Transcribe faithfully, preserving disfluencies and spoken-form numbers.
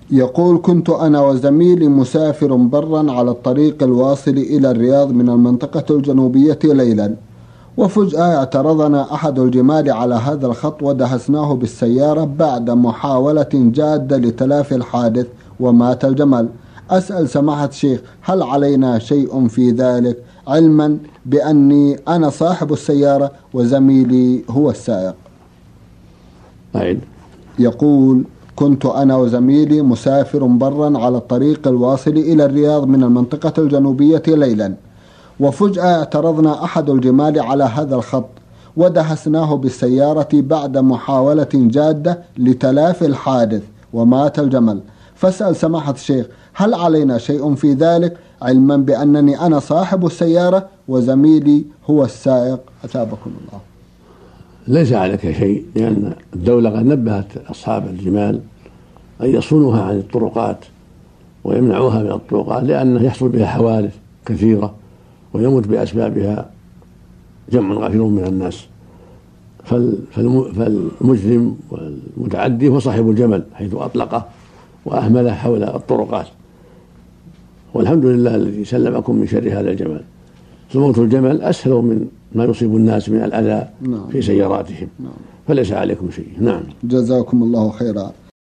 يقول: كنت أنا وزميلي مسافر برا على الطريق الواصل إلى الرياض من المنطقة الجنوبية ليلا، وفجأة اعترضنا أحد الجمال على هذا الخط ودهسناه بالسيارة بعد محاولة جادة لتلافي الحادث ومات الجمل. أسأل سماحة الشيخ: هل علينا شيء في ذلك، علما بأني أنا صاحب السيارة وزميلي هو السائق؟ أعد. يقول: كنت أنا وزميلي مسافر برا على الطريق الواصل إلى الرياض من المنطقة الجنوبية ليلا، وفجأة اعترضنا أحد الجمال على هذا الخط ودهسناه بالسيارة بعد محاولة جادة لتلافي الحادث ومات الجمل. فاسأل سماحة الشيخ: هل علينا شيء في ذلك، علما بأنني أنا صاحب السيارة وزميلي هو السائق؟ أثابكم الله. ليس عليك شيء، لأن الدولة قد نبهت أصحاب الجمال أن يصونوها عن الطرقات ويمنعوها من الطرقات، لأنه يحصل بها حوادث كثيرة ويموت بأسبابها جمع غفير من الناس. فالمجرم والمتعدي هو صاحب الجمل حيث أطلقه وأهمله حول الطرقات، والحمد لله الذي سلمكم من شر هذا الجمل. فموت الجمل أسهل من ما يصيب الناس من الأذى في سياراتهم. فليس عليكم شيء. نعم. جزاكم الله خيرا.